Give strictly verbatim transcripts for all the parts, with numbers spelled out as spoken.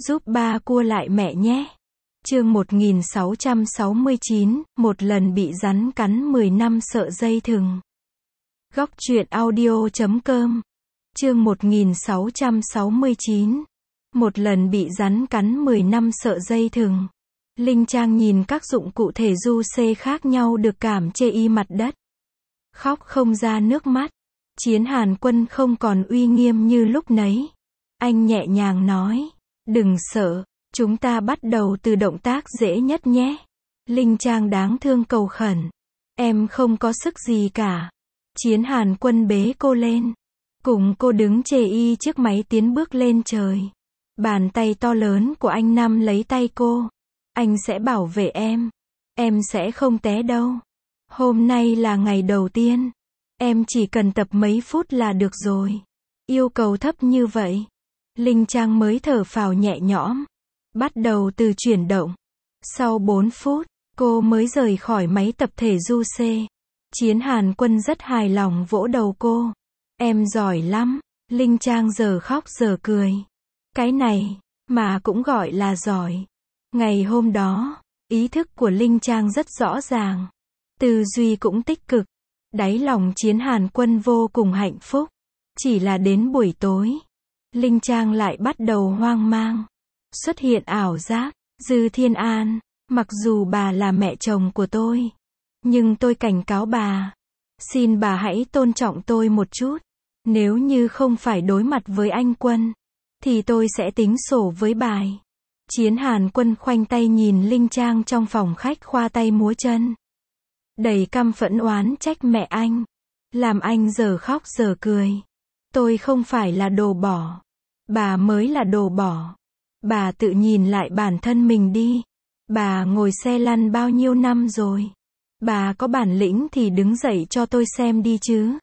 Giúp ba cua lại mẹ nhé. Chương một nghìn sáu trăm sáu mươi chín, một lần bị rắn cắn mười năm sợ dây thừng. Góc truyện audio chấm com. Chương một nghìn sáu trăm sáu mươi chín. Một lần bị rắn cắn mười năm sợ dây thừng. Linh Trang nhìn các dụng cụ thể du xê khác nhau được cảm chê y mặt đất. Khóc không ra nước mắt. Chiến Hàn Quân không còn uy nghiêm như lúc nấy. Anh nhẹ nhàng nói, đừng sợ, chúng ta bắt đầu từ động tác dễ nhất nhé. Linh Trang đáng thương cầu khẩn. Em không có sức gì cả. Chiến Hàn Quân bế cô lên. Cùng cô đứng chê y chiếc máy tiến bước lên trời. Bàn tay to lớn của anh nắm lấy tay cô. Anh sẽ bảo vệ em. Em sẽ không té đâu. Hôm nay là ngày đầu tiên. Em chỉ cần tập mấy phút là được rồi. Yêu cầu thấp như vậy. Linh Trang mới thở phào nhẹ nhõm. Bắt đầu từ chuyển động. Sau bốn phút, cô mới rời khỏi máy tập thể du xê. Chiến Hàn Quân rất hài lòng vỗ đầu cô. Em giỏi lắm. Linh Trang giờ khóc giờ cười. Cái này, mà cũng gọi là giỏi. Ngày hôm đó, ý thức của Linh Trang rất rõ ràng. Tư duy cũng tích cực. Đáy lòng Chiến Hàn Quân vô cùng hạnh phúc. Chỉ là đến buổi tối, Linh Trang lại bắt đầu hoang mang. Xuất hiện ảo giác, Dư Thiên An, mặc dù bà là mẹ chồng của tôi, nhưng tôi cảnh cáo bà, xin bà hãy tôn trọng tôi một chút. Nếu như không phải đối mặt với anh Quân, thì tôi sẽ tính sổ với bà. Chiến Hàn Quân khoanh tay nhìn Linh Trang trong phòng khách khoa tay múa chân. Đầy căm phẫn oán trách mẹ anh. Làm anh giờ khóc giờ cười. Tôi không phải là đồ bỏ. Bà mới là đồ bỏ. Bà tự nhìn lại bản thân mình đi. Bà ngồi xe lăn bao nhiêu năm rồi. Bà có bản lĩnh thì đứng dậy cho tôi xem đi chứ.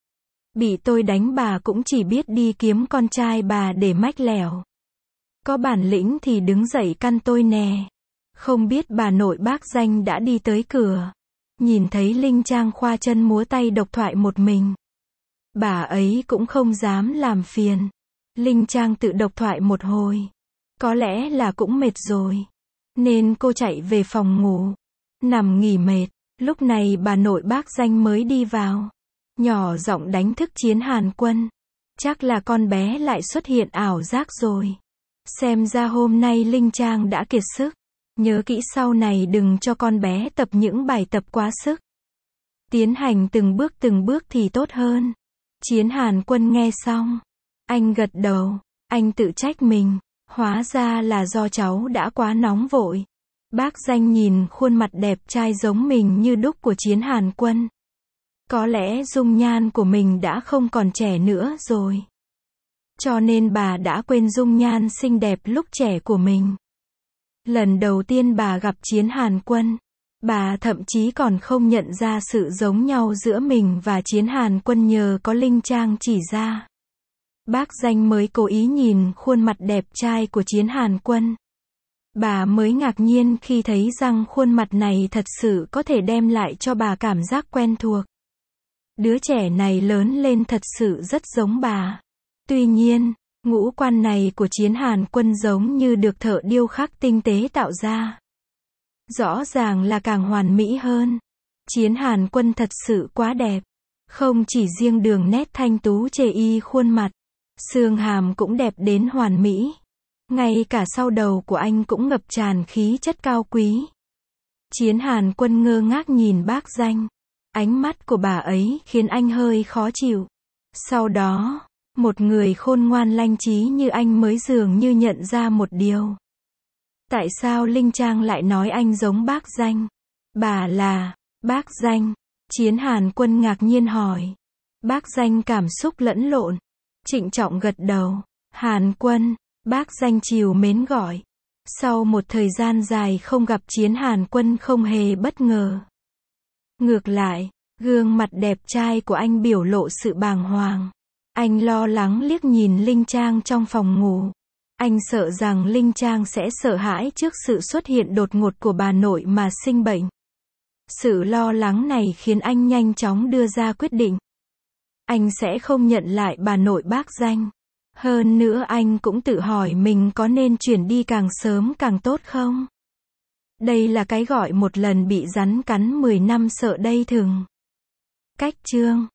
Bị tôi đánh bà cũng chỉ biết đi kiếm con trai bà để mách lẻo. Có bản lĩnh thì đứng dậy căn tôi nè. Không biết bà nội bác Danh đã đi tới cửa. Nhìn thấy Linh Trang khoa chân múa tay độc thoại một mình. Bà ấy cũng không dám làm phiền. Linh Trang tự độc thoại một hồi. Có lẽ là cũng mệt rồi. Nên cô chạy về phòng ngủ. Nằm nghỉ mệt. Lúc này bà nội bác Danh mới đi vào. Nhỏ giọng đánh thức Chiến Hàn Quân. Chắc là con bé lại xuất hiện ảo giác rồi. Xem ra hôm nay Linh Trang đã kiệt sức. Nhớ kỹ sau này đừng cho con bé tập những bài tập quá sức. Tiến hành từng bước từng bước thì tốt hơn. Chiến Hàn Quân nghe xong. Anh gật đầu. Anh tự trách mình. Hóa ra là do cháu đã quá nóng vội. Bác Danh nhìn khuôn mặt đẹp trai giống mình như đúc của Chiến Hàn Quân. Có lẽ dung nhan của mình đã không còn trẻ nữa rồi. Cho nên bà đã quên dung nhan xinh đẹp lúc trẻ của mình. Lần đầu tiên bà gặp Chiến Hàn Quân, bà thậm chí còn không nhận ra sự giống nhau giữa mình và Chiến Hàn Quân nhờ có Linh Trang chỉ ra. Bác Danh mới cố ý nhìn khuôn mặt đẹp trai của Chiến Hàn Quân. Bà mới ngạc nhiên khi thấy rằng khuôn mặt này thật sự có thể đem lại cho bà cảm giác quen thuộc. Đứa trẻ này lớn lên thật sự rất giống bà. Tuy nhiên, ngũ quan này của Chiến Hàn Quân giống như được thợ điêu khắc tinh tế tạo ra. Rõ ràng là càng hoàn mỹ hơn. Chiến Hàn Quân thật sự quá đẹp. Không chỉ riêng đường nét thanh tú chê y khuôn mặt, xương hàm cũng đẹp đến hoàn mỹ. Ngay cả sau đầu của anh cũng ngập tràn khí chất cao quý. Chiến Hàn Quân ngơ ngác nhìn bác Danh. Ánh mắt của bà ấy khiến anh hơi khó chịu. Sau đó, một người khôn ngoan lanh trí như anh mới dường như nhận ra một điều. Tại sao Linh Trang lại nói anh giống bác Danh? Bà là bác Danh. Chiến Hàn Quân ngạc nhiên hỏi. Bác Danh cảm xúc lẫn lộn. Trịnh trọng gật đầu. Hàn Quân, bác Danh trìu mến gọi. Sau một thời gian dài không gặp Chiến Hàn Quân không hề bất ngờ. Ngược lại, gương mặt đẹp trai của anh biểu lộ sự bàng hoàng. Anh lo lắng liếc nhìn Linh Trang trong phòng ngủ. Anh sợ rằng Linh Trang sẽ sợ hãi trước sự xuất hiện đột ngột của bà nội mà sinh bệnh. Sự lo lắng này khiến anh nhanh chóng đưa ra quyết định. Anh sẽ không nhận lại bà nội bác Danh. Hơn nữa anh cũng tự hỏi mình có nên chuyển đi càng sớm càng tốt không? Đây là cái gọi một lần bị rắn cắn mười năm sợ đây thừng. Cách chương